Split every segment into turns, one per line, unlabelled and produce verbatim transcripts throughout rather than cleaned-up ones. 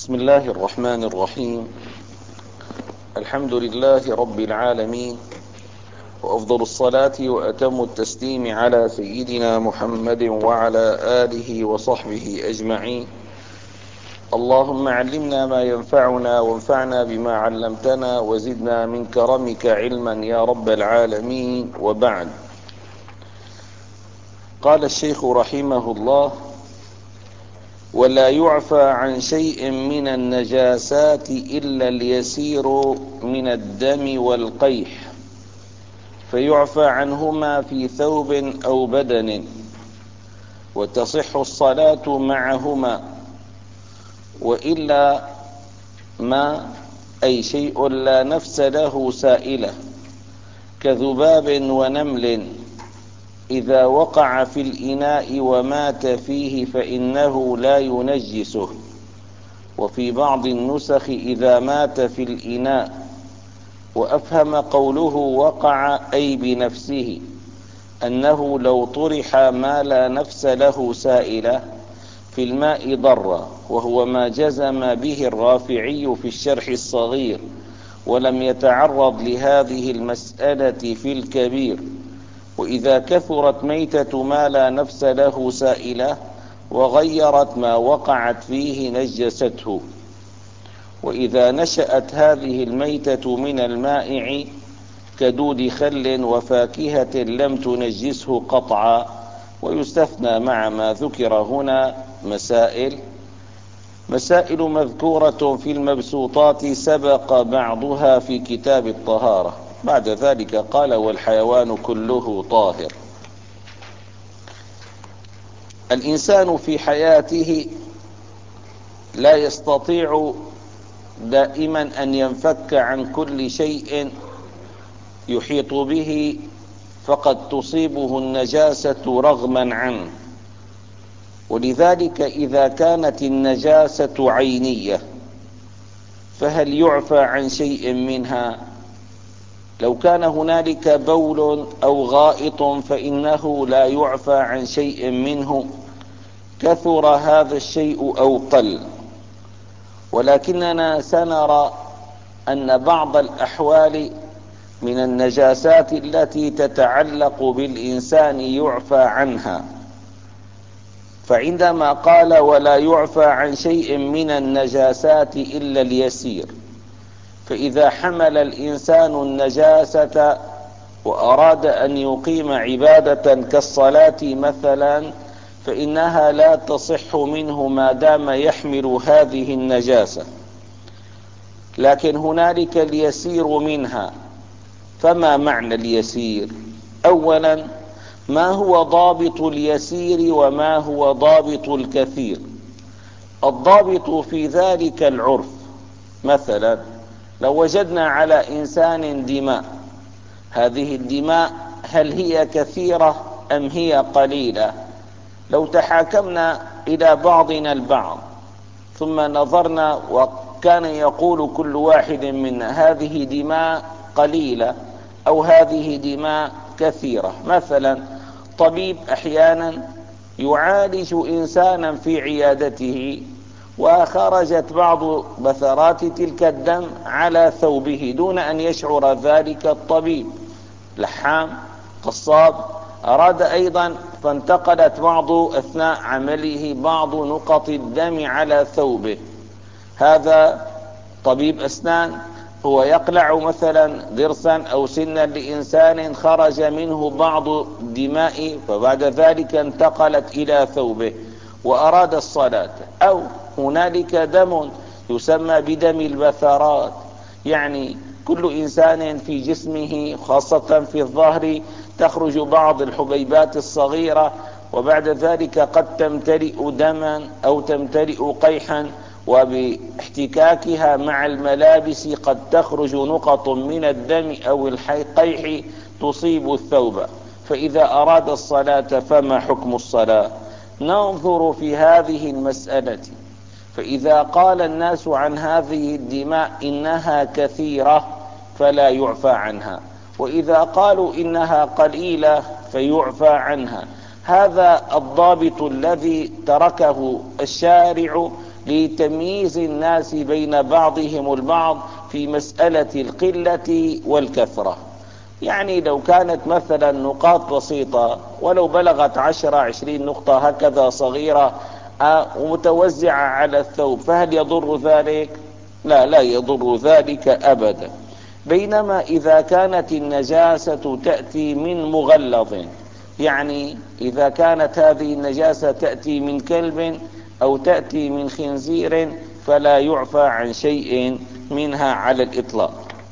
بسم الله الرحمن الرحيم. الحمد لله رب العالمين، وأفضل الصلاة وأتم التسليم على سيدنا محمد وعلى آله وصحبه أجمعين. اللهم علمنا ما ينفعنا وانفعنا بما علمتنا وزدنا من كرمك علما يا رب العالمين. وبعد، قال الشيخ رحمه الله: ولا يعفى عن شيء من النجاسات إلا اليسير من الدم والقيح، فيعفى عنهما في ثوب أو بدن، وتصح الصلاة معهما. وإلا ما أي شيء لا نفس له سائلة كذباب ونمل إذا وقع في الإناء ومات فيه فإنه لا ينجسه. وفي بعض النسخ إذا مات في الإناء. وأفهم قوله وقع أي بنفسه أنه لو طرح ما لا نفس له سائلة في الماء ضر، وهو ما جزم به الرافعي في الشرح الصغير، ولم يتعرض لهذه المسألة في الكبير. وإذا كثرت ميتة ما لا نفس له سائلة وغيرت ما وقعت فيه نجسته. وإذا نشأت هذه الميتة من المائع كدود خل وفاكهة لم تنجسه قطعا. ويستثنى مع ما ذكر هنا مسائل مسائل مذكورة في المبسوطات سبق بعضها في كتاب الطهارة. بعد ذلك قال: والحيوان كله طاهر. الإنسان في حياته لا يستطيع دائما أن ينفك عن كل شيء يحيط به، فقد تصيبه النجاسة رغما عنه. ولذلك إذا كانت النجاسة عينية فهل يعفى عن شيء منها؟ لو كان هنالك بول أو غائط فإنه لا يعفى عن شيء منه، كثر هذا الشيء أو قل. ولكننا سنرى أن بعض الأحوال من النجاسات التي تتعلق بالإنسان يعفى عنها. فعندما قال ولا يعفى عن شيء من النجاسات إلا اليسير، فإذا حمل الإنسان النجاسة وأراد أن يقيم عبادة كالصلاة مثلا، فإنها لا تصح منه ما دام يحمل هذه النجاسة. لكن هنالك اليسير منها. فما معنى اليسير؟ أولا، ما هو ضابط اليسير وما هو ضابط الكثير؟ الضابط في ذلك العرف. مثلا لو وجدنا على إنسان دماء، هذه الدماء هل هي كثيرة أم هي قليلة؟ لو تحاكمنا إلى بعضنا البعض ثم نظرنا وكان يقول كل واحد منا هذه دماء قليلة أو هذه دماء كثيرة. مثلا طبيب أحيانا يعالج إنسانا في عيادته وخرجت بعض بثرات تلك الدم على ثوبه دون أن يشعر ذلك الطبيب. لحام قصاب أراد أيضا فانتقلت بعض أثناء عمله بعض نقط الدم على ثوبه. هذا طبيب أسنان هو يقلع مثلا ضرسا أو سنا لإنسان خرج منه بعض الدماء، فبعد ذلك انتقلت إلى ثوبه وأراد الصلاة. أو هنالك دم يسمى بدم البثرات، يعني كل إنسان في جسمه خاصة في الظهر تخرج بعض الحبيبات الصغيرة، وبعد ذلك قد تمتلئ دما أو تمتلئ قيحا، وباحتكاكها مع الملابس قد تخرج نقط من الدم أو القيح تصيب الثوب. فإذا أراد الصلاة فما حكم الصلاة؟ ننظر في هذه المسألة. فإذا قال الناس عن هذه الدماء إنها كثيرة فلا يعفى عنها، وإذا قالوا إنها قليلة فيعفى عنها. هذا الضابط الذي تركه الشارع لتمييز الناس بين بعضهم البعض في مسألة القلة والكثرة. يعني لو كانت مثلا نقاط بسيطة ولو بلغت عشرة عشرين نقطة هكذا صغيرة ومتوزعة على الثوب، فهل يضر ذلك؟ لا، لا يضر ذلك أبدا. بينما إذا كانت النجاسة تأتي من مغلظ، يعني إذا كانت هذه النجاسة تأتي من كلب أو تأتي من خنزير فلا يعفى عن شيء منها على الإطلاق.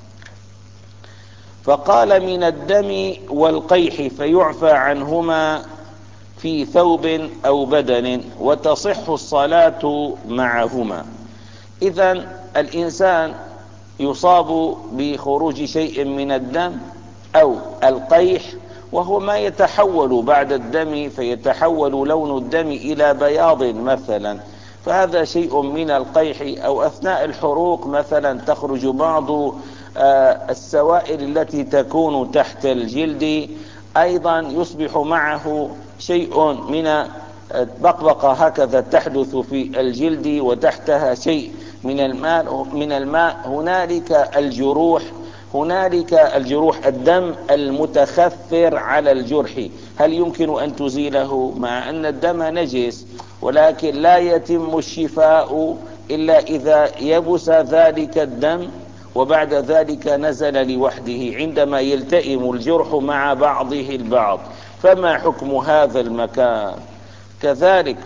فقال من الدم والقيح فيعفى عنهما في ثوب أو بدن وتصح الصلاة معهما. إذن الإنسان يصاب بخروج شيء من الدم أو القيح، وهو ما يتحول بعد الدم، فيتحول لون الدم إلى بياض مثلا، فهذا شيء من القيح. أو أثناء الحروق مثلا تخرج بعض السوائل التي تكون تحت الجلد، أيضا يصبح معه شيء من بقبقة هكذا تحدث في الجلد وتحتها شيء من الماء من الماء هنالك الجروح هنالك الجروح الدم المتخثر على الجرح، هل يمكن أن تزيله؟ مع أن الدم نجس، ولكن لا يتم الشفاء إلا إذا يبس ذلك الدم وبعد ذلك نزل لوحده عندما يلتئم الجرح مع بعضه البعض. فما حكم هذا المكان؟ كذلك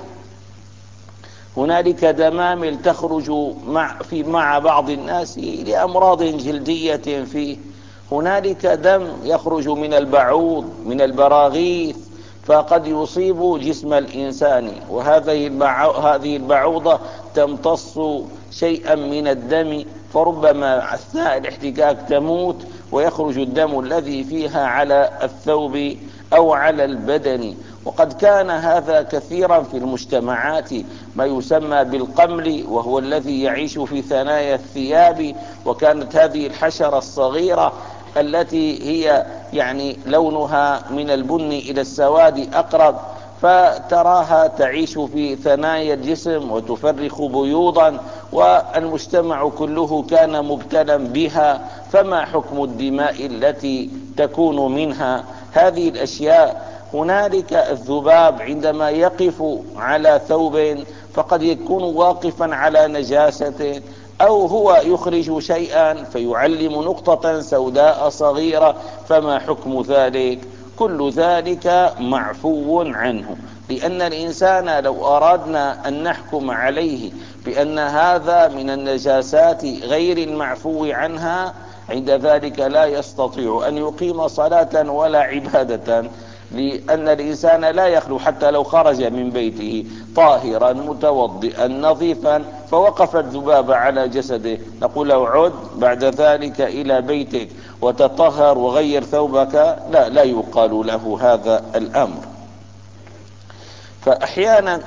هنالك دمامل تخرج مع في مع بعض الناس لأمراض جلدية فيه، هنالك دم يخرج من البعوض من البراغيث فقد يصيب جسم الإنسان، وهذه هذه البعوضة تمتص شيئا من الدم، فربما أثناء الاحتكاك تموت ويخرج الدم الذي فيها على الثوب أو على البدن. وقد كان هذا كثيرا في المجتمعات، ما يسمى بالقمل، وهو الذي يعيش في ثنايا الثياب، وكانت هذه الحشرة الصغيرة التي هي يعني لونها من البن إلى السواد أقرب، فتراها تعيش في ثنايا الجسم وتفرخ بيوضا، والمجتمع كله كان مبتلا بها. فما حكم الدماء التي تكون منها؟ هذه الأشياء. هنالك الذباب عندما يقف على ثوب فقد يكون واقفا على نجاسة، أو هو يخرج شيئا فيعلم نقطة سوداء صغيرة، فما حكم ذلك؟ كل ذلك معفو عنه، لأن الإنسان لو أردنا أن نحكم عليه بأن هذا من النجاسات غير المعفو عنها، عند ذلك لا يستطيع أن يقيم صلاة ولا عبادة، لأن الإنسان لا يخلو حتى لو خرج من بيته طاهرا متوضئا نظيفا فوقف الذباب على جسده، نقول له عد بعد ذلك إلى بيتك وتطهر وغير ثوبك؟ لا، لا يقال له هذا الأمر. فأحيانا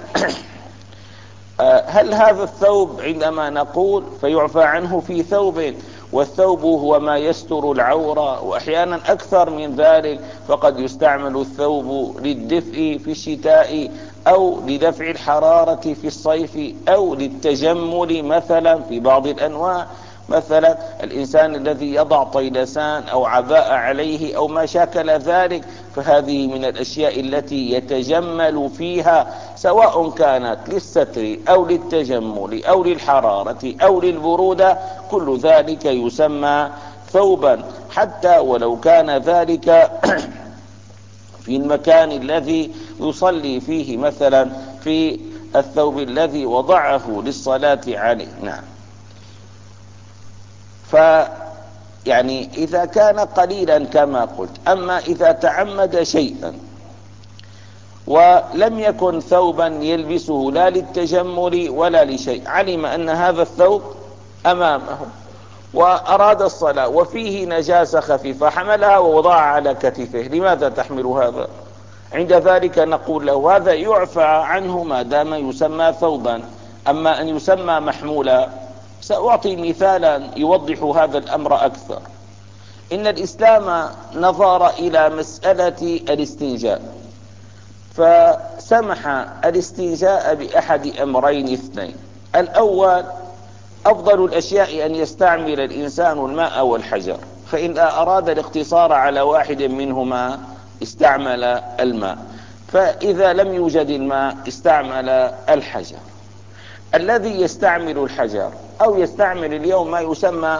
هل هذا الثوب عندما نقول فيعفى عنه في ثوب، والثوب هو ما يستر العورة، وأحيانا أكثر من ذلك، فقد يستعمل الثوب للدفء في الشتاء أو لدفع الحرارة في الصيف أو للتجمل مثلا في بعض الأنواع، مثلا الإنسان الذي يضع طيلسان أو عباءة عليه أو ما شاكل ذلك، فهذه من الأشياء التي يتجمل فيها، سواء كانت للستر أو للتجمل أو للحرارة أو للبرودة، كل ذلك يسمى ثوبا، حتى ولو كان ذلك في المكان الذي يصلي فيه، مثلا في الثوب الذي وضعه للصلاة عليه. نعم. فيعني إذا كان قليلا كما قلت. أما إذا تعمد شيئا ولم يكن ثوبا يلبسه لا للتجمل ولا لشيء، علم أن هذا الثوب أمامه وأراد الصلاة وفيه نجاسة خفيفة، حملها ووضعها على كتفه، لماذا تحمل هذا؟ عند ذلك نقول له هذا يعفى عنه ما دام يسمى ثوبا. أما أن يسمى محمولا، سأعطي مثالا يوضح هذا الأمر أكثر. إن الإسلام نظر إلى مسألة الاستنجاء، فسمح الاستنجاء بأحد أمرين اثنين: الأول: أفضل الأشياء أن يستعمل الإنسان الماء والحجر، فإن أراد الاقتصار على واحد منهما استعمل الماء، فإذا لم يوجد الماء استعمل الحجر. الذي يستعمل الحجر أو يستعمل اليوم ما يسمى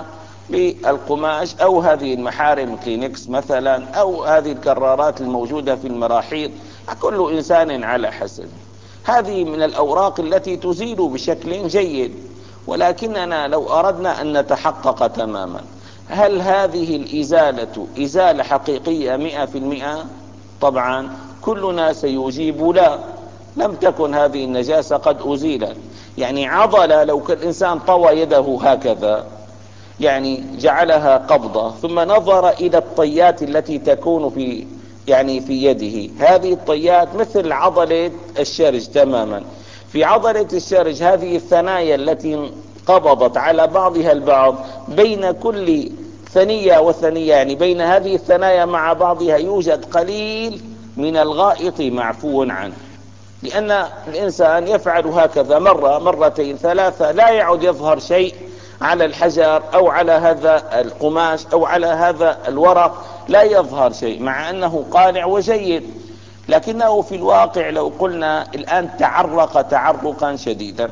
بالقماش أو هذه المحارم كلينكس مثلا أو هذه الكرارات الموجودة في المراحيض، كل إنسان على حسب. هذه من الأوراق التي تزيل بشكل جيد، ولكننا لو أردنا أن نتحقق تماما هل هذه الإزالة إزالة حقيقية مئة في المئة؟ طبعا كلنا سيجيب لا، لم تكن هذه النجاسة قد أزيلت. يعني عضلة لو كان الإنسان طوى يده هكذا، يعني جعلها قبضة ثم نظر إلى الطيات التي تكون في يعني في يده، هذه الطيات مثل عضلة الشرج تماما. في عضلة الشرج هذه الثنايا التي قبضت على بعضها البعض، بين كل ثنية وثنية يعني بين هذه الثنايا مع بعضها يوجد قليل من الغائط معفو عنه، لأن الإنسان يفعل هكذا مرة مرتين ثلاثة لا يعد يظهر شيء على الحجر أو على هذا القماش أو على هذا الورق، لا يظهر شيء مع أنه قانع وجيد، لكنه في الواقع لو قلنا الآن تعرق تعرقا شديدا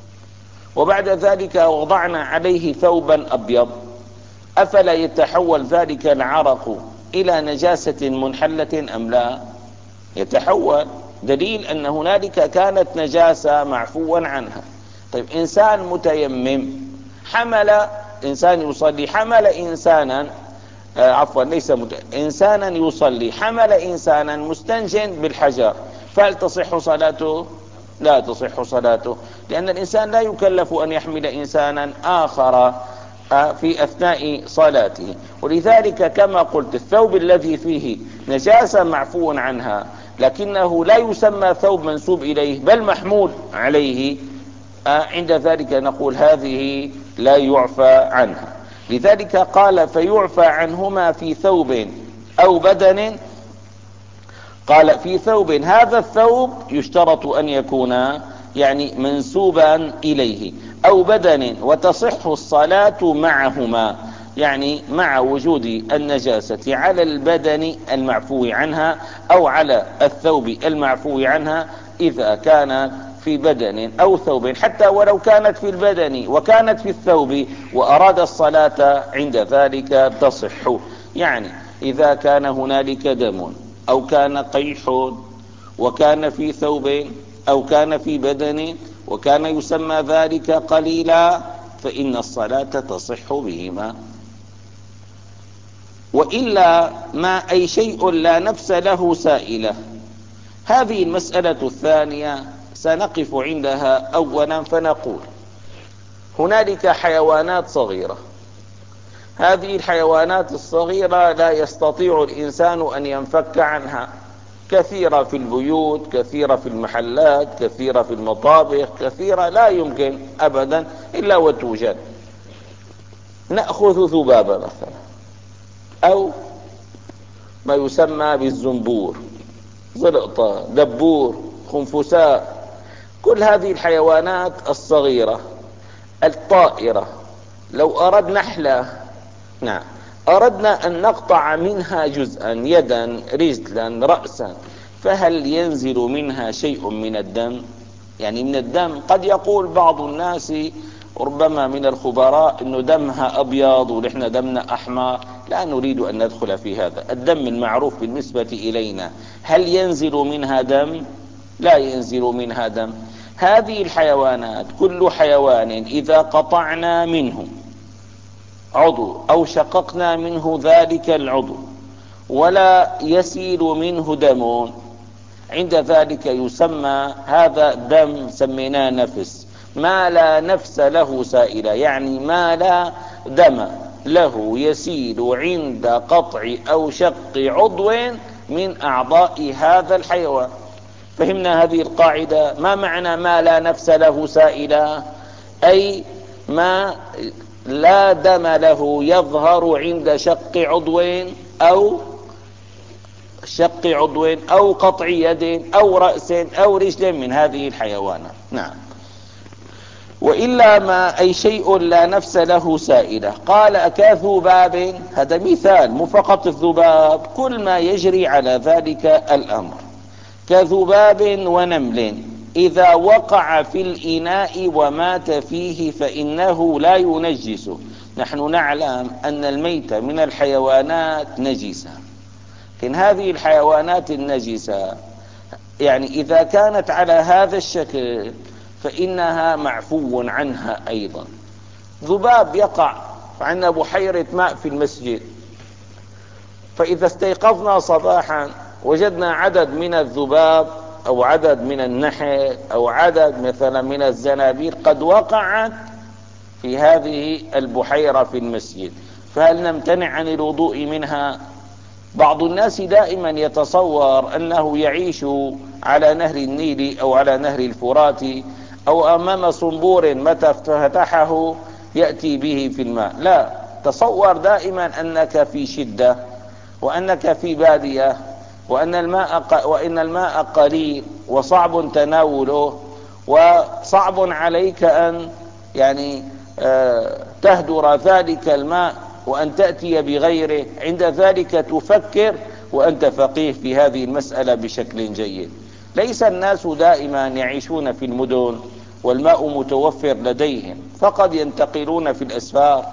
وبعد ذلك وضعنا عليه ثوبا أبيض، أفلا يتحول ذلك العرق إلى نجاسة منحلة أم لا؟ يتحول، دليل أن هنالك كانت نجاسة معفوا عنها. طيب إنسان متيمم حمل إنسان يصلي حمل إنسانا آه عفوا ليس مت... إنسانا يصلي حمل إنسانا مستنجا بالحجر، فهل تصح صلاته؟ لا تصح صلاته، لأن الإنسان لا يكلف أن يحمل إنسانا آخر في أثناء صلاته. ولذلك كما قلت الثوب الذي فيه نجاسة معفو عنها لكنه لا يسمى ثوب منسوب إليه بل محمول عليه، عند ذلك نقول هذه لا يعفى عنها. لذلك قال فيعفى عنهما في ثوب أو بدن. قال في ثوب، هذا الثوب يشترط أن يكون يعني منسوبا إليه، أو بدن، وتصح الصلاة معهما، يعني مع وجود النجاسة على البدن المعفو عنها أو على الثوب المعفو عنها إذا كان في بدن أو ثوب، حتى ولو كانت في البدن وكانت في الثوب وأراد الصلاة عند ذلك تصح. يعني إذا كان هنالك دم أو كان قيح وكان في ثوب أو كان في بدن وكان يسمى ذلك قليلا فإن الصلاة تصح بهما. وإلا ما أي شيء لا نفس له سائلة. هذه المسألة الثانية سنقف عندها أولا فنقول هنالك حيوانات صغيرة، هذه الحيوانات الصغيرة لا يستطيع الإنسان أن ينفك عنها، كثيرة في البيوت، كثيرة في المحلات، كثيرة في المطابخ، كثيرة لا يمكن أبدا إلا وتوجد. نأخذ ذبابة مثلا أو ما يسمى بالزنبور، زلقطة، دبور، خنفساء، كل هذه الحيوانات الصغيرة الطائرة لو أردنا نحلة نعم أردنا أن نقطع منها جزءا، يدا، رجلا، رأسا، فهل ينزل منها شيء من الدم؟ يعني من الدم قد يقول بعض الناس ربما من الخبراء إنه دمها أبيض ونحن دمنا أحمر، لا نريد أن ندخل في هذا. الدم المعروف بالنسبة إلينا، هل ينزل منها دم؟ لا ينزل منها دم. هذه الحيوانات كل حيوان إذا قطعنا منه عضو أو شققنا منه ذلك العضو ولا يسيل منه دم، عند ذلك يسمى هذا دم سميناه نفس. ما لا نفس له سائلة، يعني ما لا دم له يسيل عند قطع أو شق عضو من أعضاء هذا الحيوان. فهمنا هذه القاعدة؟ ما معنى ما لا نفس له سائلة؟ أي ما لا دم له يظهر عند شق عضو أو شق عضو أو قطع يد أو رأس أو رجل من هذه الحيوانات. نعم. وإلا ما أي شيء لا نفس له سائلة. قال كذباب، هذا مثال، مو فقط الذباب، كل ما يجري على ذلك الأمر. كذباب ونمل إذا وقع في الإناء ومات فيه فإنه لا ينجسه. نحن نعلم أن الميت من الحيوانات نجسة، لكن هذه الحيوانات النجسة يعني إذا كانت على هذا الشكل فإنها معفو عنها أيضا. ذباب يقع عندنا بحيرة ماء في المسجد، فإذا استيقظنا صباحا وجدنا عدد من الذباب أو عدد من النحل أو عدد مثلا من الزنابير قد وقعت في هذه البحيرة في المسجد، فهل نمتنع عن الوضوء منها؟ بعض الناس دائما يتصور أنه يعيش على نهر النيل أو على نهر الفرات أو أمام صنبور متى فتحه يأتي به في الماء. لا، تصور دائما أنك في شدة وأنك في بادية وأن الماء وإن الماء قليل وصعب تناوله وصعب عليك أن يعني تهدر ذلك الماء وأن تأتي بغيره. عند ذلك تفكر وأنت فقيه في هذه المسألة بشكل جيد. ليس الناس دائما يعيشون في المدن والماء متوفر لديهم، فقد ينتقلون في الأسفار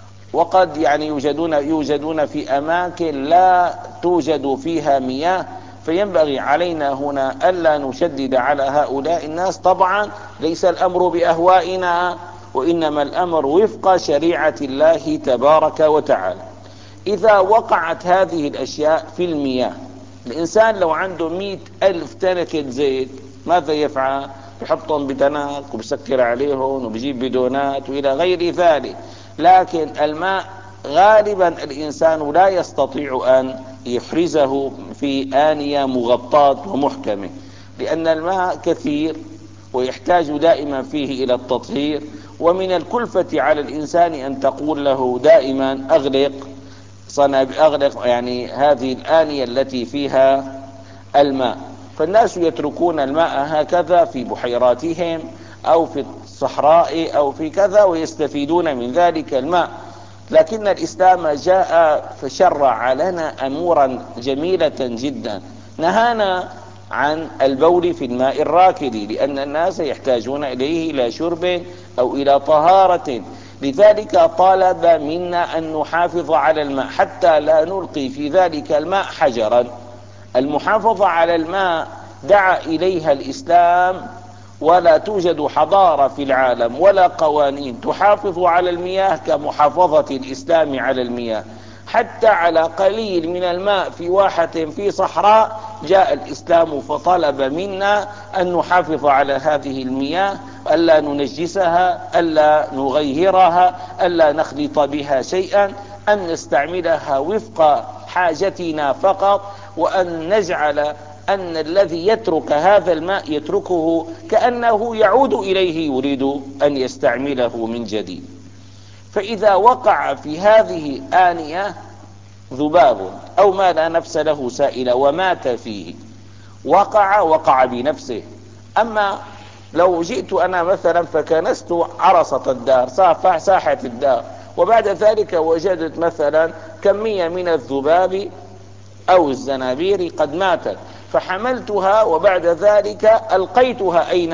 وقد يعني يوجدون يوجدون في أماكن لا توجد فيها مياه، فينبغي علينا هنا ألا نشدد على هؤلاء الناس. طبعا ليس الأمر بأهوائنا، وإنما الأمر وفق شريعة الله تبارك وتعالى. إذا وقعت هذه الأشياء في المياه، الإنسان لو عنده مئة ألف تنكة زيت ماذا يفعل؟ يحطهم بتنك وبسكر عليهم وبجيب بدونات وإلى غير ذلك. لكن الماء غالبا الإنسان لا يستطيع أن يحرزه في آنية مغطاة ومحكمة، لأن الماء كثير ويحتاج دائما فيه إلى التطهير، ومن الكلفة على الإنسان أن تقول له دائما أغلق صنب أغلق يعني هذه الآنية التي فيها الماء. فالناس يتركون الماء هكذا في بحيراتهم أو في الصحراء أو في كذا ويستفيدون من ذلك الماء. لكن الإسلام جاء فشرع لنا أمورا جميلة جدا، نهانا عن البول في الماء الراكد، لأن الناس يحتاجون إليه إلى شرب أو إلى طهارة. لذلك طالب منا أن نحافظ على الماء حتى لا نلقي في ذلك الماء حجرا. المحافظة على الماء دعا إليها الإسلام، ولا توجد حضارة في العالم ولا قوانين تحافظ على المياه كمحافظة الإسلام على المياه. حتى على قليل من الماء في واحة في صحراء جاء الإسلام فطلب منا أن نحافظ على هذه المياه، ألا ننجسها، ألا نغيرها، ألا نخلط بها شيئا، أن نستعملها وفق حاجتنا فقط، وأن نجعل أن الذي يترك هذا الماء يتركه كأنه يعود إليه يريد أن يستعمله من جديد. فإذا وقع في هذه آنية ذباب أو ما لا نفس له سائلة ومات فيه، وقع وقع بنفسه. أما لو جئت أنا مثلا فكنست عرصة الدار ساحة الدار، وبعد ذلك وجدت مثلا كمية من الذباب أو الزنابير قد ماتت، فحملتها وبعد ذلك ألقيتها أين؟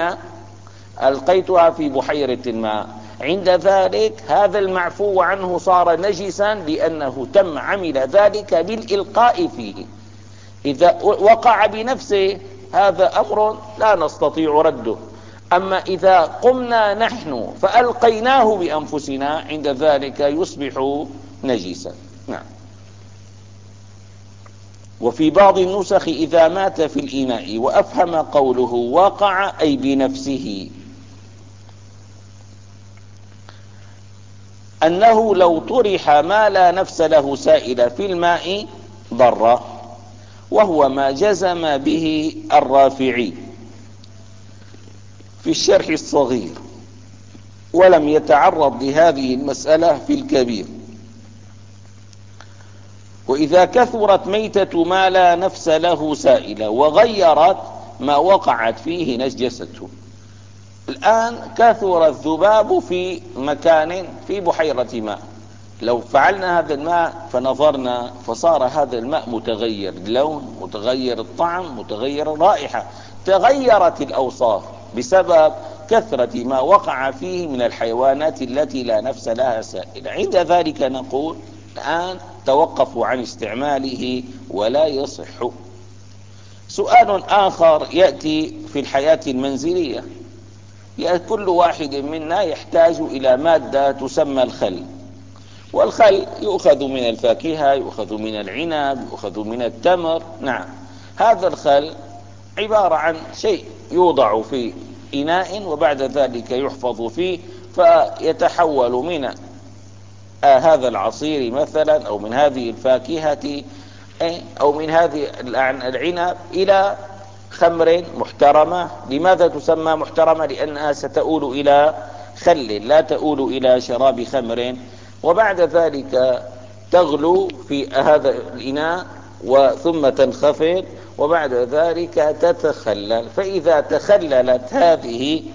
ألقيتها في بحيرة الماء. عند ذلك هذا المعفو عنه صار نجسا لأنه تم عمل ذلك بالإلقاء فيه. إذا وقع بنفسه هذا أمر لا نستطيع رده. أما إذا قمنا نحن فألقيناه بأنفسنا عند ذلك يصبح نجسا. نعم. وفي بعض النسخ إذا مات في الإناء، وأفهم قوله وقع أي بنفسه أنه لو طرح ما لا نفس له سائل في الماء ضر، وهو ما جزم به الرافعي في الشرح الصغير، ولم يتعرض لهذه المسألة في الكبير. وإذا كثرت ميتة ما لا نفس له سائلة وغيرت ما وقعت فيه نجسته. الآن كثر الذباب في مكان في بحيرة ماء، لو فعلنا هذا الماء فنظرنا فصار هذا الماء متغير اللون، متغير الطعم، متغير الرائحة، تغيرت الأوصاف بسبب كثرة ما وقع فيه من الحيوانات التي لا نفس لها سائلة. عند ذلك نقول الآن توقفوا عن استعماله ولا يصح. سؤال آخر يأتي في الحياة المنزلية، كل واحد منا يحتاج إلى مادة تسمى الخل، والخل يؤخذ من الفاكهة، يؤخذ من العنب، يؤخذ من التمر. نعم، هذا الخل عبارة عن شيء يوضع في إناء وبعد ذلك يحفظ فيه، فيتحول من آه هذا العصير مثلا أو من هذه الفاكهة أو من هذه العنب إلى خمر محترمة. لماذا تسمى محترمة؟ لأنها ستؤول إلى خل لا تؤول إلى شراب خمر، وبعد ذلك تغلو في هذا الإناء ثم تنخفض وبعد ذلك تتخلل. فإذا تخللت هذه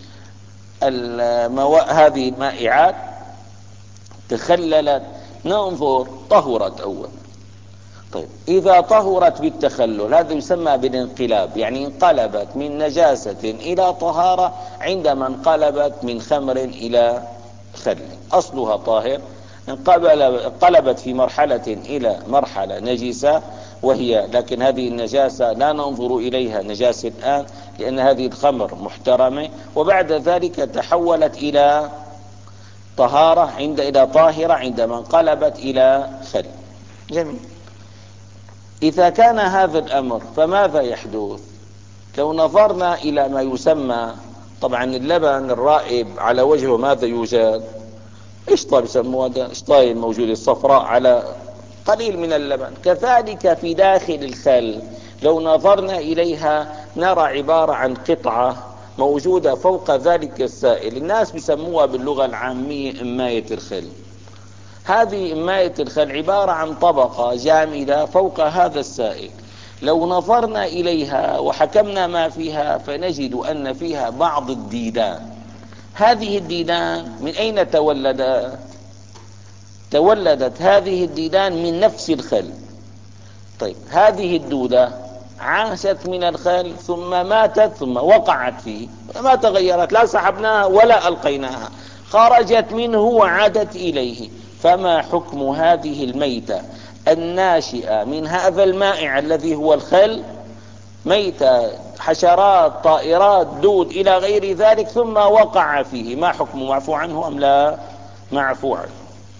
المواء هذه المائعات تخللت ننظر طهرت أول. طيب إذا طهرت بالتخلل هذا يسمى بالانقلاب، يعني انقلبت من نجاسة إلى طهارة عندما انقلبت من خمر إلى خل. أصلها طاهر، انقلبت في مرحلة إلى مرحلة نجسة وهي، لكن هذه النجاسة لا ننظر إليها نجاسة الآن لأن هذه الخمر محترمة، وبعد ذلك تحولت إلى طهارة عند إلى طاهرة عندما انقلبت إلى خل. جميل. إذا كان هذا الأمر فماذا يحدث؟ لو نظرنا إلى ما يسمى، طبعا اللبن الرائب على وجهه ماذا يوجد؟ قشطة بسموها، قشطة الموجودة الصفراء على قليل من اللبن. كذلك في داخل الخل لو نظرنا إليها نرى عبارة عن قطعة موجودة فوق ذلك السائل، الناس بسموها باللغة العامية إماية الخل. هذه إماية الخل عبارة عن طبقة جامدة فوق هذا السائل، لو نظرنا إليها وحكمنا ما فيها فنجد أن فيها بعض الديدان. هذه الديدان من أين تولدت؟ تولدت هذه الديدان من نفس الخل. طيب هذه الدودة عاشت من الخل ثم ماتت ثم وقعت فيه، ما تغيرت، لا سحبناها ولا ألقيناها، خرجت منه وعادت إليه. فما حكم هذه الميتة الناشئة من هذا المائع الذي هو الخل؟ ميتة، حشرات، طائرات، دود إلى غير ذلك، ثم وقع فيه، ما حكم؟ معفو عنه أم لا معفو عنه؟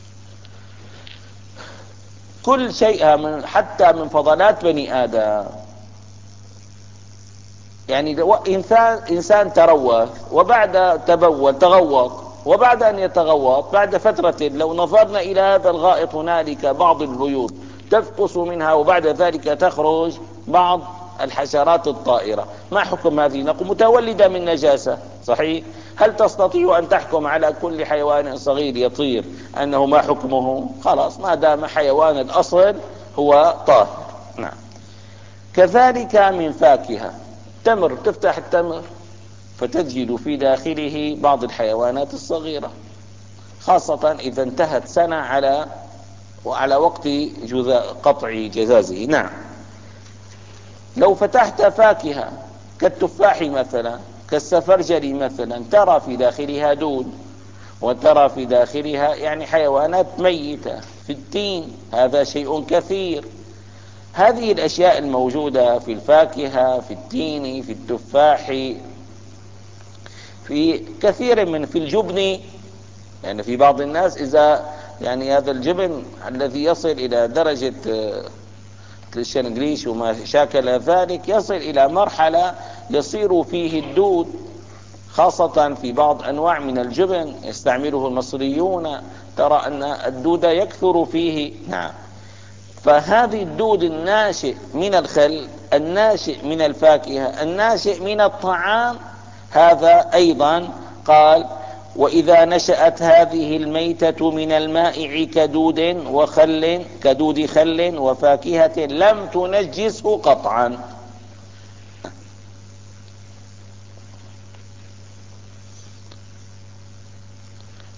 كل شيء من حتى من فضلات بني آدم، يعني إنسان, إنسان تروث وبعد تبول تغوط، وبعد أن يتغوط بعد فترة لو نظرنا إلى هذا الغائط هنالك بعض البيوت تفقس منها وبعد ذلك تخرج بعض الحشرات الطائرة، ما حكم هذه؟ نقول متولدة من نجاسة، صحيح؟ هل تستطيع أن تحكم على كل حيوان صغير يطير أنه ما حكمه؟ خلاص، ما دام حيوان الأصل هو طاهر. نعم. كذلك من فاكهة، تمر، تفتح التمر فتجد في داخله بعض الحيوانات الصغيرة، خاصة إذا انتهت سنة على وعلى وقت قطع جزازه. نعم. لو فتحت فاكهة كالتفاح مثلا، كالسفرجل مثلا، ترى في داخلها دود وترى في داخلها يعني حيوانات ميتة. في التين هذا شيء كثير. هذه الأشياء الموجودة في الفاكهة، في التين، في التفاح، في كثير من في الجبن، يعني في بعض الناس إذا يعني هذا الجبن الذي يصل إلى درجة الشنغريش وما شاكل ذلك يصل إلى مرحلة يصير فيه الدود، خاصة في بعض أنواع من الجبن يستعمله المصريون، ترى أن الدود يكثر فيه. نعم. فهذه الدود الناشئ من الخل، الناشئ من الفاكهة، الناشئ من الطعام، هذا أيضا قال: وإذا نشأت هذه الميتة من المائع كدود وخل كدود خل وفاكهة لم تنجسه قطعا.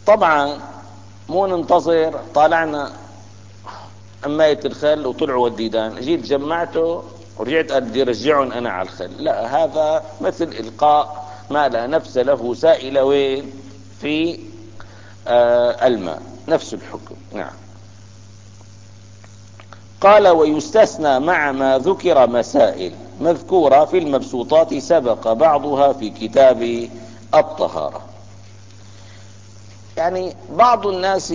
طبعا مو ننتظر طالعنا أماية الخل وطلعوا الديدان، جيت جمعته ورجعت بدي رجعهم أنا على الخل، لا، هذا مثل إلقاء ما لا نفس له سائل وين في آه الماء، نفس الحكم. نعم. قال ويستثنى مع ما ذكر مسائل مذكورة في المبسوطات سبق بعضها في كتاب الطهارة. يعني بعض الناس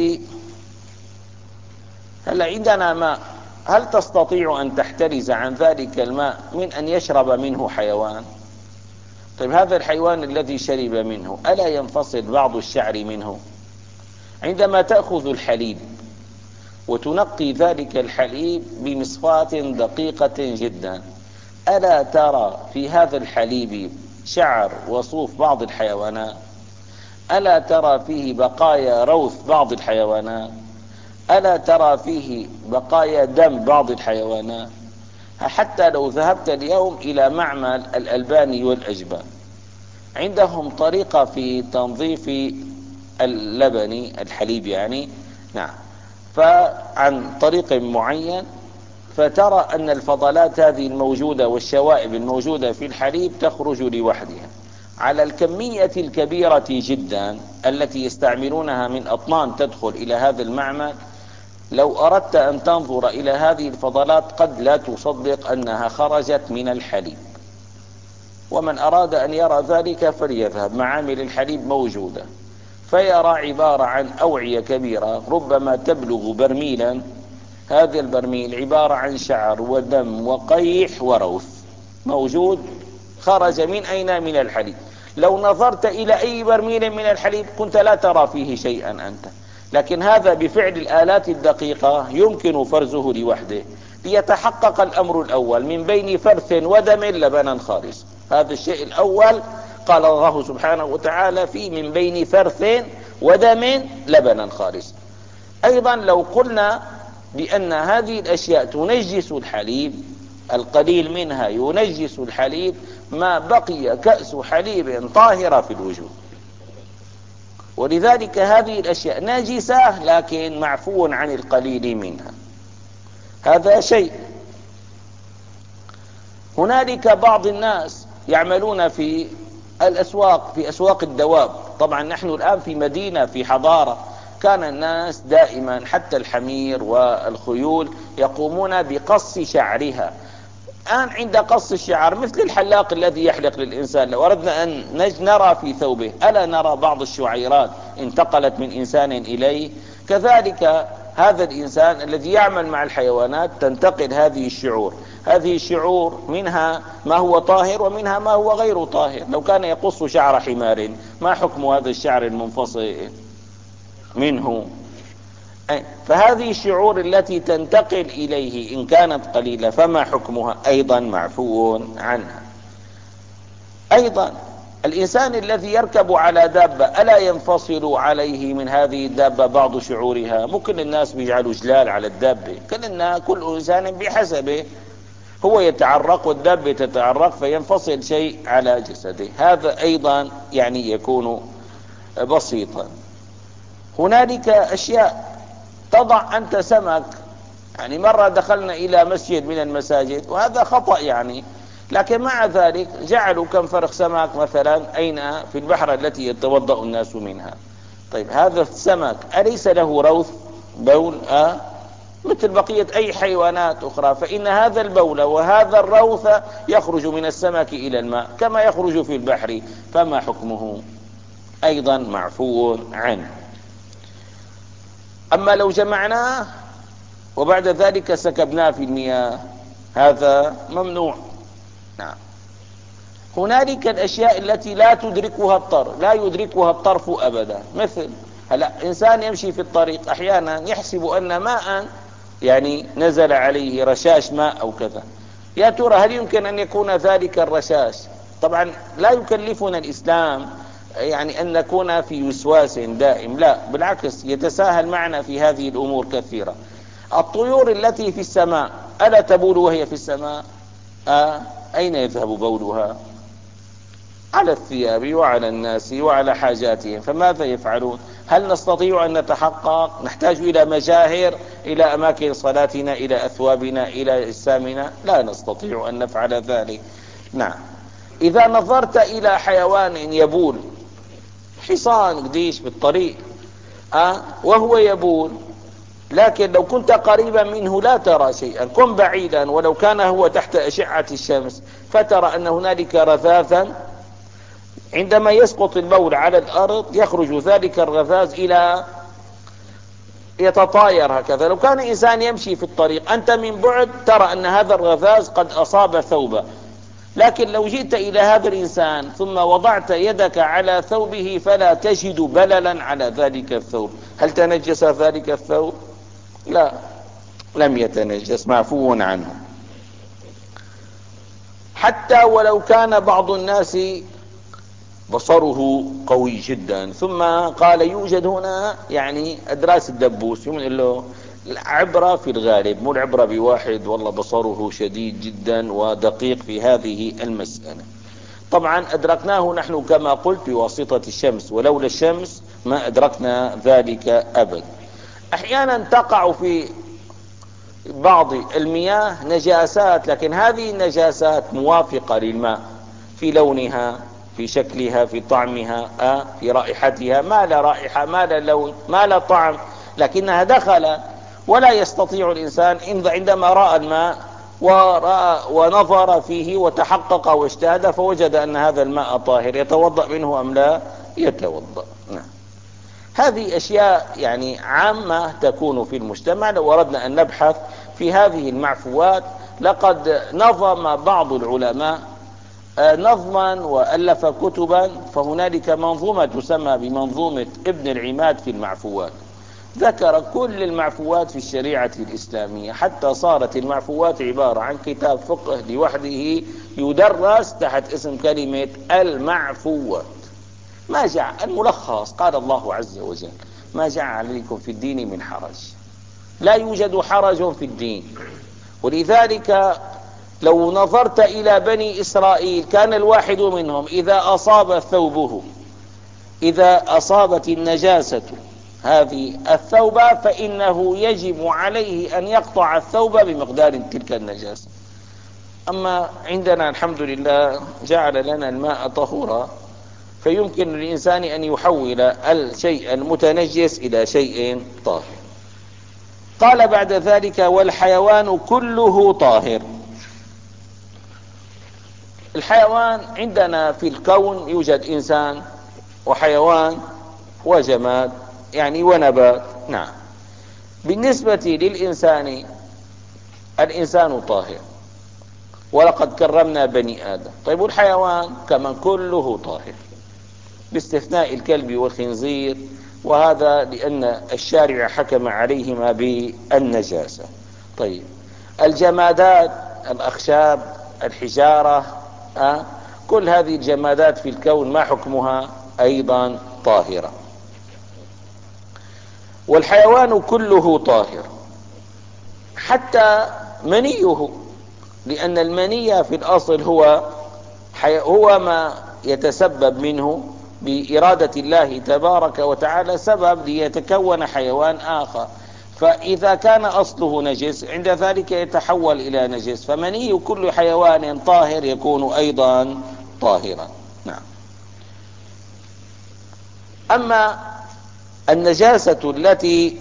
هل عندنا ماء، هل تستطيع أن تحترز عن ذلك الماء من أن يشرب منه حيوان؟ طيب هذا الحيوان الذي شرب منه ألا ينفصل بعض الشعر منه؟ عندما تأخذ الحليب وتنقي ذلك الحليب بمصفاة دقيقة جدا، ألا ترى في هذا الحليب شعر وصوف بعض الحيوانات؟ ألا ترى فيه بقايا روث بعض الحيوانات؟ ألا ترى فيه بقايا دم بعض الحيوانات؟ حتى لو ذهبت اليوم إلى معمل الألباني والأجبان، عندهم طريقة في تنظيف اللبن الحليب يعني، نعم، فعن طريق معين، فترى أن الفضلات هذه الموجودة والشوائب الموجودة في الحليب تخرج لوحدها على الكمية الكبيرة جدا التي يستعملونها من أطنان تدخل إلى هذا المعمل. لو أردت أن تنظر إلى هذه الفضلات قد لا تصدق أنها خرجت من الحليب. ومن أراد أن يرى ذلك فليذهب، معامل الحليب موجودة، فيرى عبارة عن أوعية كبيرة ربما تبلغ برميلا، هذا البرميل عبارة عن شعر ودم وقيح وروث موجود، خرج من أين؟ من الحليب. لو نظرت إلى أي برميل من الحليب كنت لا ترى فيه شيئا أنت، لكن هذا بفعل الآلات الدقيقة يمكن فرزه لوحده، ليتحقق الأمر الأول من بين فرث ودم لبنا خالص. هذا الشيء الأول قال الله سبحانه وتعالى فيه من بين فرث ودم لبنا خالص. أيضا لو قلنا بأن هذه الأشياء تنجس الحليب، القليل منها ينجس الحليب، ما بقي كأس حليب طاهرة في الوجود. ولذلك هذه الأشياء ناجسة لكن معفو عن القليل منها، هذا شيء. هنالك بعض الناس يعملون في الأسواق، في أسواق الدواب. طبعا نحن الآن في مدينة في حضارة، كان الناس دائما حتى الحمير والخيول يقومون بقص شعرها. الآن عند قص الشعر مثل الحلاق الذي يحلق للإنسان، لو أردنا أن نرى في ثوبه ألا نرى بعض الشعيرات انتقلت من إنسان إليه؟ كذلك هذا الإنسان الذي يعمل مع الحيوانات تنتقل هذه الشعور، هذه الشعور منها ما هو طاهر ومنها ما هو غير طاهر. لو كان يقص شعر حمار ما حكم هذا الشعر المنفصل منه؟ فهذه الشعور التي تنتقل إليه إن كانت قليلة فما حكمها؟ أيضا معفو عنها. أيضا الإنسان الذي يركب على دابة ألا ينفصل عليه من هذه الدابة بعض شعورها؟ ممكن الناس بيجعلوا جلال على الدابة، كلنا كل إنسان بحسبه، هو يتعرق والدابة تتعرق فينفصل شيء على جسده، هذا أيضا يعني يكون بسيطا. هنالك أشياء تضع أنت سمك، يعني مرة دخلنا إلى مسجد من المساجد وهذا خطأ يعني، لكن مع ذلك جعلوا كم فرخ سمك مثلا أين؟ في البحر التي يتوضأ الناس منها. طيب هذا السمك أليس له روث بول آه؟ مثل بقية أي حيوانات أخرى، فإن هذا البول وهذا الروث يخرج من السمك إلى الماء كما يخرج في البحر، فما حكمه؟ أيضا معفو عنه. أما لو جمعناه وبعد ذلك سكبناه في المياه هذا ممنوع. نعم. هنالك الأشياء التي لا تدركها الطرف، لا يدركها الطرف أبدا، مثل هلا إنسان يمشي في الطريق أحيانا يحسب أن ماء يعني نزل عليه رشاش ماء أو كذا، يا ترى هل يمكن أن يكون ذلك الرشاش؟ طبعا لا يكلفنا الإسلام يعني أن نكون في وسواس دائم، لا بالعكس يتساهل معنا في هذه الأمور كثيرة. الطيور التي في السماء ألا تبول وهي في السماء؟ آه أين يذهب بولها؟ على الثياب وعلى الناس وعلى حاجاتهم، فماذا يفعلون؟ هل نستطيع أن نتحقق؟ نحتاج إلى مجاهر، إلى أماكن صلاتنا، إلى أثوابنا، إلى أجسامنا؟ لا نستطيع أن نفعل ذلك. نعم. إذا نظرت إلى حيوان يبول، حصان قديش بالطريق أه؟ وهو يبول، لكن لو كنت قريبا منه لا ترى شيئا، كن بعيدا ولو كان هو تحت أشعة الشمس، فترى أن هنالك رذاذا، عندما يسقط البول على الأرض يخرج ذلك الرذاذ إلى يتطاير هكذا. لو كان إنسان يمشي في الطريق، أنت من بعد ترى أن هذا الرذاذ قد أصاب ثوبه، لكن لو جئت إلى هذا الإنسان ثم وضعت يدك على ثوبه فلا تجد بللا على ذلك الثوب. هل تنجس ذلك الثوب؟ لا، لم يتنجس، معفو عنه. حتى ولو كان بعض الناس بصره قوي جدا، ثم قال يوجد هنا يعني أدراس الدبوس، يقول له العبرة في الغالب، مو العبرة بواحد والله بصره شديد جدا ودقيق في هذه المسألة. طبعا أدركناه نحن كما قلت بواسطة الشمس، ولولا الشمس ما أدركنا ذلك أبدا. أحيانا تقع في بعض المياه نجاسات، لكن هذه النجاسات موافقة للماء في لونها، في شكلها، في طعمها، آه في رائحتها، ما لا رائحة، ما لا لون، ما لا طعم، لكنها دخل. ولا يستطيع الإنسان عندما رأى الماء ورأى ونظر فيه وتحقق واجتهد فوجد أن هذا الماء طاهر، يتوضأ منه أم لا يتوضأ؟ نعم. هذه أشياء يعني عامة تكون في المجتمع. لو أردنا أن نبحث في هذه المعفوات، لقد نظم بعض العلماء نظما وألف كتبا، فهنالك منظومة تسمى بمنظومة ابن العماد في المعفوات، ذكر كل المعفوات في الشريعة الإسلامية، حتى صارت المعفوات عبارة عن كتاب فقه لوحده يدرس تحت اسم كلمة المعفوات. ما جعل الملخص، قال الله عز وجل ما جعل عليكم في الدين من حرج، لا يوجد حرج في الدين. ولذلك لو نظرت إلى بني إسرائيل كان الواحد منهم إذا أصاب ثوبه، إذا أصابت النجاسة هذه الثوب فإنه يجب عليه أن يقطع الثوب بمقدار تلك النجاسة. أما عندنا الحمد لله جعل لنا الماء طهورا، فيمكن للإنسان أن يحول الشيء المتنجس إلى شيء طاهر. قال بعد ذلك والحيوان كله طاهر. الحيوان عندنا في الكون يوجد إنسان وحيوان وجماد يعني ونبات. نعم. بالنسبة للإنسان، الإنسان طاهر ولقد كرمنا بني آدم. طيب الحيوان كمان كله طاهر باستثناء الكلب والخنزير، وهذا لأن الشارع حكم عليهما بالنجاسة. طيب الجمادات، الأخشاب، الحجارة، أه؟ كل هذه الجمادات في الكون ما حكمها؟ أيضا طاهرة. والحيوان كله طاهر حتى منيه، لأن المني في الأصل هو هو ما يتسبب منه بإرادة الله تبارك وتعالى سبب ليتكون حيوان آخر، فإذا كان أصله نجس عند ذلك يتحول إلى نجس، فمني كل حيوان طاهر يكون أيضا طاهرا. نعم. أما النجاسة التي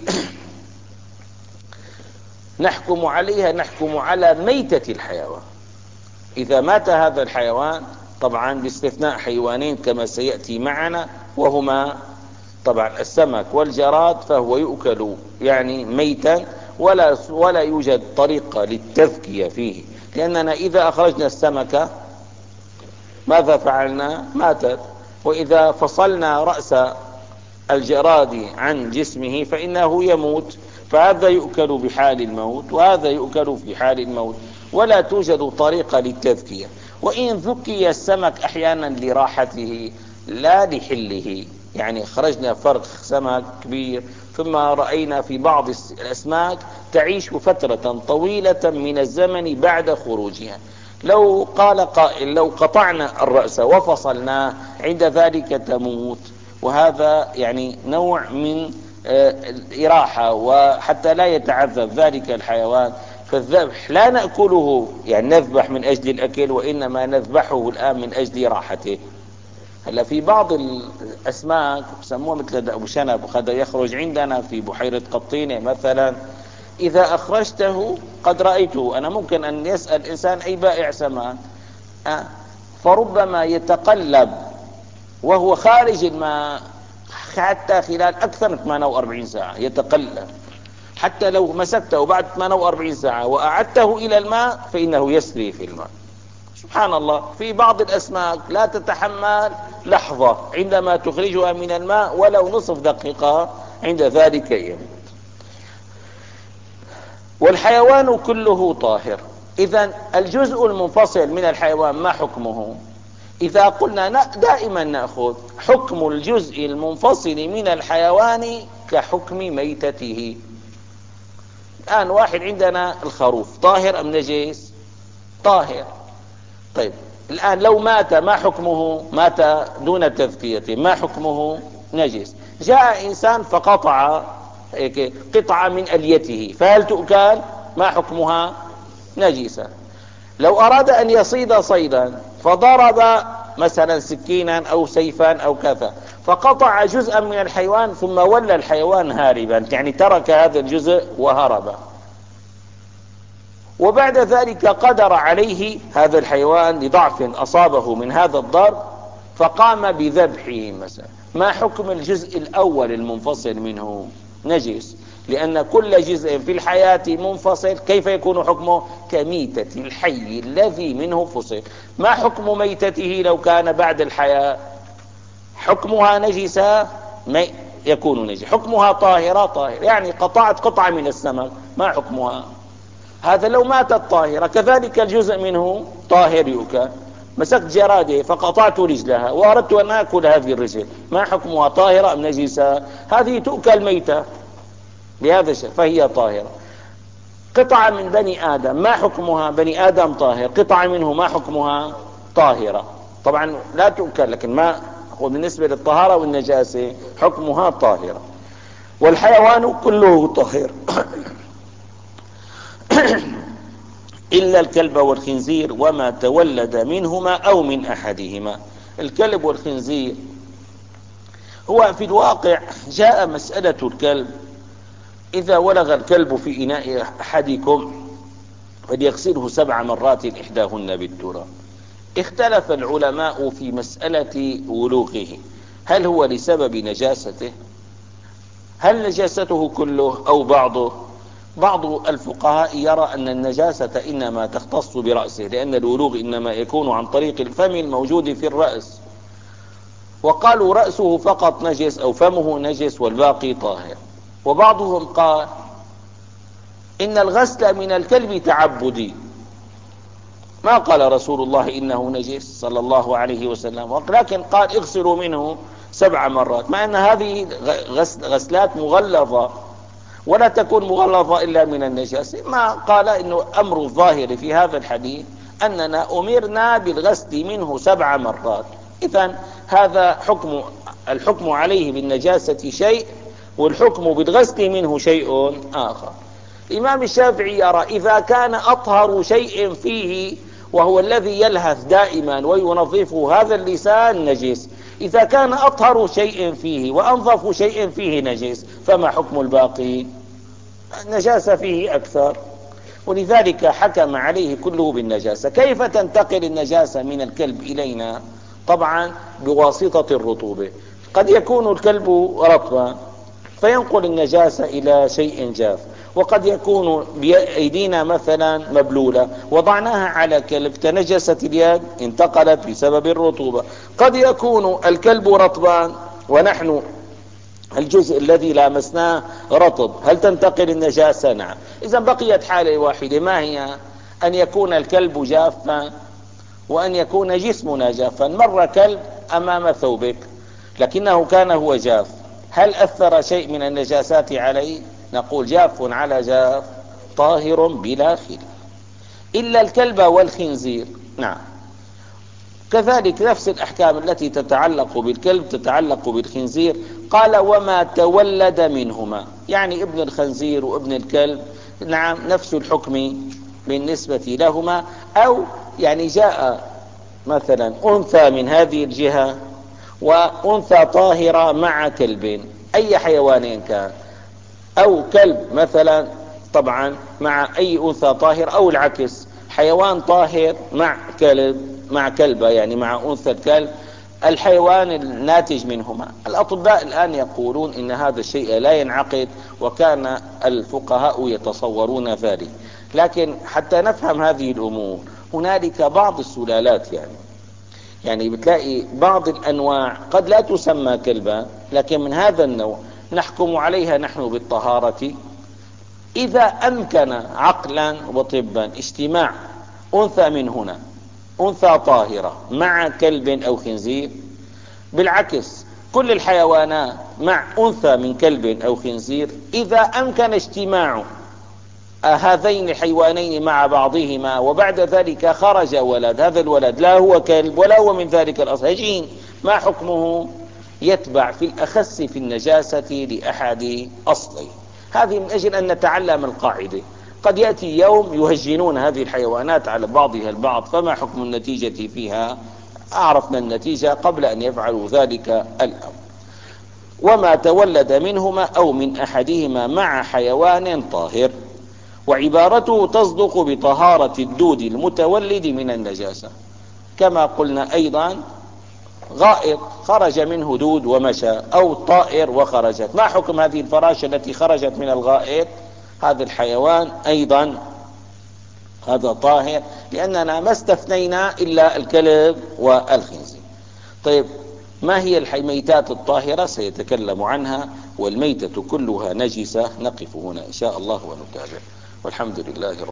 نحكم عليها، نحكم على ميتة الحيوان. إذا مات هذا الحيوان، طبعا باستثناء حيوانين كما سيأتي معنا، وهما طبعا السمك والجراد، فهو يؤكل يعني ميتا، ولا ولا يوجد طريقة للتذكية فيه، لأننا إذا أخرجنا السمكة ماذا فعلنا؟ ماتت. وإذا فصلنا رأس الجراد عن جسمه فإنه يموت، فهذا يؤكل بحال الموت وهذا يؤكل في حال الموت، ولا توجد طريقة للتذكية. وإن ذكي السمك أحيانا لراحته لا لحله، يعني خرجنا فرخ سمك كبير ثم رأينا في بعض الأسماك تعيش فترة طويلة من الزمن بعد خروجها، لو قال قائل لو قطعنا الرأس وفصلناه عند ذلك تموت، وهذا يعني نوع من الإراحة وحتى لا يتعذب ذلك الحيوان. فالذبح لا نأكله يعني نذبح من أجل الأكل، وإنما نذبحه الآن من أجل راحته. هلا في بعض الأسماك بسموها مثل أبو شنب قد يخرج عندنا في بحيرة قطينة مثلا، إذا أخرجته قد رأيته أنا، ممكن أن يسأل إنسان أي بائع سمك أه فربما يتقلب وهو خارج الماء حتى خلال أكثر من ثمانية وأربعين ساعة يتقلب، حتى لو مسكته بعد ثمانية وأربعين ساعة وأعدته إلى الماء فإنه يسري في الماء. سبحان الله، في بعض الأسماك لا تتحمل لحظة عندما تخرجها من الماء ولو نصف دقيقة عند ذلك يموت. والحيوان كله طاهر. إذن الجزء المنفصل من الحيوان ما حكمه؟ إذا قلنا دائما نأخذ حكم الجزء المنفصل من الحيوان كحكم ميتته. الآن واحد عندنا الخروف طاهر أم نجس؟ طاهر. طيب الآن لو مات ما حكمه؟ مات دون تذكية، ما حكمه؟ نجس. جاء إنسان فقطع قطعة من أليته فهل تؤكل؟ ما حكمها؟ نجسة. لو أراد أن يصيد صيدا فضرب مثلا سكينا أو سيفا أو كذا فقطع جزءا من الحيوان ثم ولى الحيوان هاربا، يعني ترك هذا الجزء وهرب، وبعد ذلك قدر عليه هذا الحيوان لضعف أصابه من هذا الضرب فقام بذبحه مثلا، ما حكم الجزء الأول المنفصل منه؟ نجس، لأن كل جزء في الحياة منفصل كيف يكون حكمه؟ كميتة الحي الذي منه فصل. ما حكم ميتته لو كان بعد الحياة؟ حكمها نجسة يكون نجس. حكمها طاهرة طاهرة، يعني قطعت قطعة من السمك ما حكمها؟ هذا لو ماتت طاهرة. كذلك الجزء منه طاهر يؤكل. مسكت جرادة فقطعت رجلها وأردت أن أكل هذه الرجل، ما حكمها؟ طاهرة أم نجسة؟ هذه تؤكل ميتة بهذا الشيء فهي طاهرة. قطعة من بني آدم ما حكمها؟ بني آدم طاهر، قطعة منه ما حكمها؟ طاهرة. طبعا لا تؤكل، لكن ما بالنسبة للطهارة والنجاسة حكمها طاهرة. والحيوان كله طاهر إلا الكلب والخنزير وما تولد منهما أو من أحدهما. الكلب والخنزير هو في الواقع جاء مسألة الكلب إذا ولغ الكلب في إناء أحدكم فليغسله سبع مرات إحداهن بالتراب. اختلف العلماء في مسألة ولوغه، هل هو لسبب نجاسته؟ هل نجاسته كله أو بعضه؟ بعض الفقهاء يرى أن النجاسة إنما تختص برأسه، لأن الولوغ إنما يكون عن طريق الفم الموجود في الرأس، وقالوا رأسه فقط نجس أو فمه نجس والباقي طاهر. وبعضهم قال إن الغسل من الكلب تعبدي، ما قال رسول الله إنه نجس صلى الله عليه وسلم، ولكن قال اغسلوا منه سبع مرات، مع أن هذه غسلات مغلظة ولا تكون مغلظة إلا من النجاسة. ما قال إنه أمر الظاهر في هذا الحديث أننا أمرنا بالغسل منه سبع مرات. إذن هذا حكم، الحكم عليه بالنجاسة شيء والحكم بالغسل منه شيء آخر. الإمام الشافعي يرى إذا كان أطهر شيء فيه وهو الذي يلهث دائما وينظفه هذا اللسان نجس، إذا كان أطهر شيء فيه وأنظف شيء فيه نجس فما حكم الباقي؟ النجاسة فيه أكثر، ولذلك حكم عليه كله بالنجاسة. كيف تنتقل النجاسة من الكلب إلينا؟ طبعا بواسطة الرطوبة. قد يكون الكلب رطبا فينقل النجاسة إلى شيء جاف، وقد يكون بأيدينا مثلا مبلولة وضعناها على كلب تنجست اليد انتقلت بسبب الرطوبة. قد يكون الكلب رطبا ونحن الجزء الذي لامسناه رطب، هل تنتقل النجاسة؟ نعم. إذا بقيت حالة واحدة، ما هي؟ أن يكون الكلب جافا وأن يكون جسمنا جافا. مر كلب أمام ثوبك لكنه كان هو جاف، هل أثر شيء من النجاسات عليه؟ نقول جاف على جاف طاهر بلا خلاف. إلا الكلب والخنزير. نعم. كذلك نفس الأحكام التي تتعلق بالكلب تتعلق بالخنزير. قال وما تولد منهما، يعني ابن الخنزير وابن الكلب نعم نفس الحكم بالنسبة لهما. أو يعني جاء مثلا أنثى من هذه الجهة وأنثى طاهرة مع كلب، أي حيوان كان، أو كلب مثلا طبعا مع أي أنثى طاهر، أو العكس حيوان طاهر مع كلب مع كلبة، يعني مع أنثى الكلب، الحيوان الناتج منهما. الأطباء الآن يقولون إن هذا الشيء لا ينعقد، وكان الفقهاء يتصورون ذلك. لكن حتى نفهم هذه الأمور هنالك بعض السلالات، يعني يعني بتلاقي بعض الأنواع قد لا تسمى كلبا، لكن من هذا النوع نحكم عليها نحن بالطهارة إذا أمكن عقلا وطبا اجتماع أنثى من هنا، أنثى طاهرة مع كلب أو خنزير. بالعكس كل الحيوانات مع أنثى من كلب أو خنزير إذا أمكن اجتماع هذين الحيوانين مع بعضهما وبعد ذلك خرج ولد، هذا الولد لا هو كلب ولا هو من ذلك الأصل، هجين، ما حكمه؟ يتبع في الأخس في النجاسة لأحد أصلين. هذه من أجل أن نتعلم القاعدة. قد يأتي يوم يهجنون هذه الحيوانات على بعضها البعض، فما حكم النتيجة فيها؟ عرفنا النتيجة قبل أن يفعلوا ذلك الأمر. وما تولد منهما أو من أحدهما مع حيوان طاهر. وعبارته تصدق بطهارة الدود المتولد من النجاسة، كما قلنا أيضا غائط خرج منه دود ومشى، أو طائر وخرجت، ما حكم هذه الفراشة التي خرجت من الغائط؟ هذا الحيوان أيضا هذا طاهر، لأننا ما استثنينا إلا الكلب والخنزير. طيب ما هي الميتات الطاهرة؟ سيتكلم عنها. والميتة كلها نجسة. نقف هنا إن شاء الله ونتابع، والحمد لله رب